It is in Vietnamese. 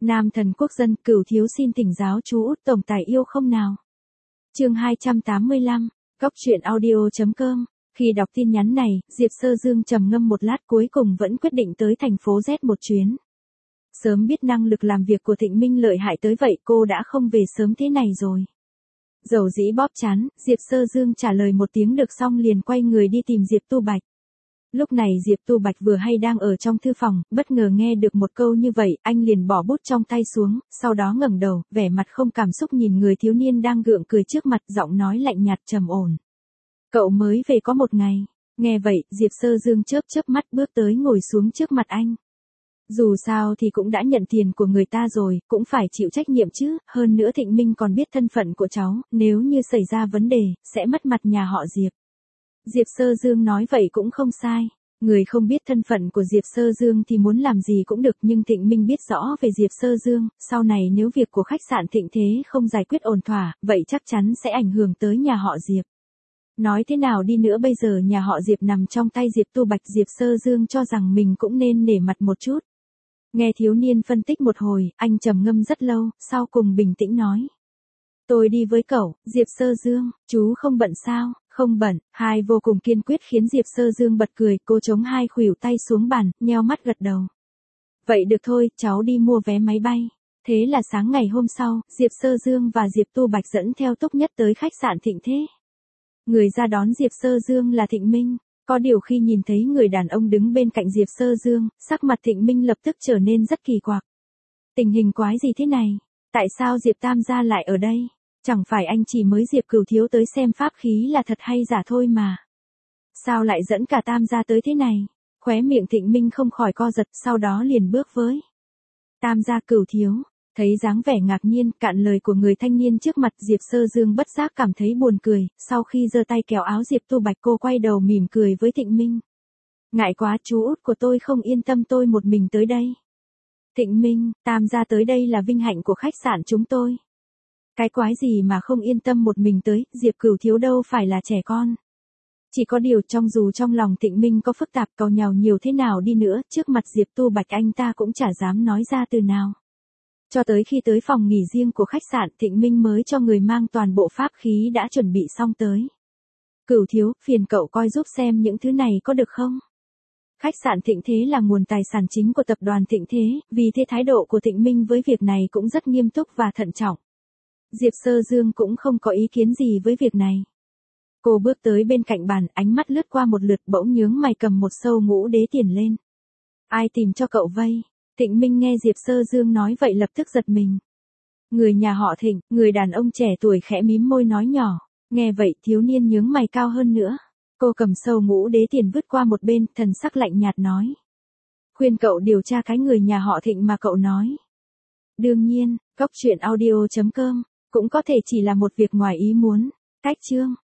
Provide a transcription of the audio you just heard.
Nam thần quốc dân, Cửu thiếu xin thỉnh giáo chú Út tổng tài yêu không nào. Chương 285, Cóc truyện audio.com. Khi đọc tin nhắn này, Diệp Sơ Dương trầm ngâm một lát cuối cùng vẫn quyết định tới thành phố Z một chuyến. Sớm biết năng lực làm việc của Thịnh Minh lợi hại tới vậy cô đã không về sớm thế này rồi. Dầu dĩ bóp chán, Diệp Sơ Dương trả lời một tiếng được xong liền quay người đi tìm Diệp Tu Bạch. Lúc này Diệp Tu Bạch vừa hay đang ở trong thư phòng, bất ngờ nghe được một câu như vậy, anh liền bỏ bút trong tay xuống, sau đó ngẩng đầu, vẻ mặt không cảm xúc nhìn người thiếu niên đang gượng cười trước mặt, giọng nói lạnh nhạt trầm ổn. Cậu mới về có một ngày. Nghe vậy, Diệp Sơ Dương chớp chớp mắt bước tới ngồi xuống trước mặt anh. Dù sao thì cũng đã nhận tiền của người ta rồi, cũng phải chịu trách nhiệm chứ, hơn nữa Thịnh Minh còn biết thân phận của cháu, nếu như xảy ra vấn đề, sẽ mất mặt nhà họ Diệp. Diệp Sơ Dương nói vậy cũng không sai. Người không biết thân phận của Diệp Sơ Dương thì muốn làm gì cũng được, nhưng Thịnh Minh biết rõ về Diệp Sơ Dương, sau này nếu việc của khách sạn Thịnh Thế không giải quyết ổn thỏa, vậy chắc chắn sẽ ảnh hưởng tới nhà họ Diệp. Nói thế nào đi nữa bây giờ nhà họ Diệp nằm trong tay Diệp Tu Bạch, Diệp Sơ Dương cho rằng mình cũng nên nể mặt một chút. Nghe thiếu niên phân tích một hồi, anh trầm ngâm rất lâu, sau cùng bình tĩnh nói. Tôi đi với cậu, Diệp Sơ Dương, chú không bận sao? Không bận, hai vô cùng kiên quyết khiến Diệp Sơ Dương bật cười, cô chống hai khuỷu tay xuống bàn, nheo mắt gật đầu. Vậy được thôi, cháu đi mua vé máy bay. Thế là sáng ngày hôm sau, Diệp Sơ Dương và Diệp Tu Bạch dẫn theo Túc Nhất tới khách sạn Thịnh Thế. Người ra đón Diệp Sơ Dương là Thịnh Minh. Có điều khi nhìn thấy người đàn ông đứng bên cạnh Diệp Sơ Dương, sắc mặt Thịnh Minh lập tức trở nên rất kỳ quặc. Tình hình quái gì thế này? Tại sao Diệp Tam gia lại ở đây? Chẳng phải anh chỉ mới Diệp Cửu thiếu tới xem pháp khí là thật hay giả thôi mà. Sao lại dẫn cả Tam gia tới thế này? Khóe miệng Thịnh Minh không khỏi co giật, sau đó liền bước với. Tam gia Cửu thiếu, thấy dáng vẻ ngạc nhiên, cạn lời của người thanh niên trước mặt, Diệp Sơ Dương bất giác cảm thấy buồn cười, sau khi giơ tay kéo áo Diệp Tu Bạch cô quay đầu mỉm cười với Thịnh Minh. Ngại quá chú út của tôi không yên tâm tôi một mình tới đây. Thịnh Minh, Tam gia tới đây là vinh hạnh của khách sạn chúng tôi. Cái quái gì mà không yên tâm một mình tới, Diệp Cửu thiếu đâu phải là trẻ con. Chỉ có điều dù trong lòng Thịnh Minh có phức tạp cầu nhàu nhiều thế nào đi nữa, trước mặt Diệp Tu Bạch anh ta cũng chả dám nói ra từ nào. Cho tới khi tới phòng nghỉ riêng của khách sạn, Thịnh Minh mới cho người mang toàn bộ pháp khí đã chuẩn bị xong tới. Cửu thiếu, phiền cậu coi giúp xem những thứ này có được không? Khách sạn Thịnh Thế là nguồn tài sản chính của tập đoàn Thịnh Thế, vì thế thái độ của Thịnh Minh với việc này cũng rất nghiêm túc và thận trọng. Diệp Sơ Dương cũng không có ý kiến gì với việc này. Cô bước tới bên cạnh bàn, ánh mắt lướt qua một lượt bỗng nhướng mày cầm một sâu ngũ đế tiền lên. Ai tìm cho cậu vây? Thịnh Minh nghe Diệp Sơ Dương nói vậy lập tức giật mình. Người nhà họ Thịnh, người đàn ông trẻ tuổi khẽ mím môi nói nhỏ. Nghe vậy thiếu niên nhướng mày cao hơn nữa. Cô cầm sâu ngũ đế tiền vứt qua một bên, thần sắc lạnh nhạt nói. Khuyên cậu điều tra cái người nhà họ Thịnh mà cậu nói. Đương nhiên, Cóc truyện audio.com. Cũng có thể chỉ là một việc ngoài ý muốn. Cách chương.